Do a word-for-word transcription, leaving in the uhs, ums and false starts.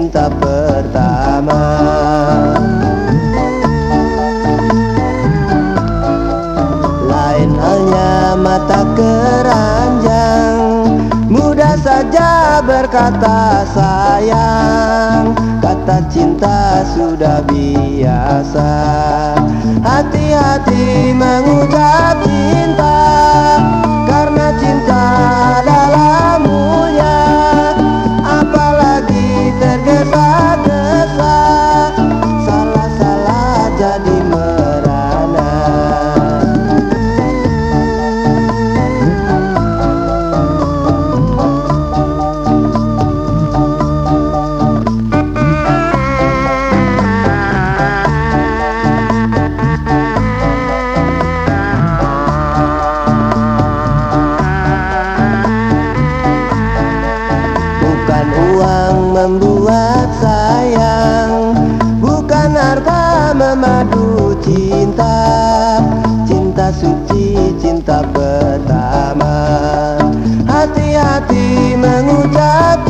cinta pertama. Lain halnya mata keranjang, mudah saja berkata sayang. Kata cinta sudah biasa, hati-hati mengucap cinta, karena cinta adalah mulia, apalagi tergesa-gesa, salah-salah jadi merana. Bukan uang membuat sayang, bukan harta memadu cinta. Cinta suci, cinta pertama, hati-hati mengucap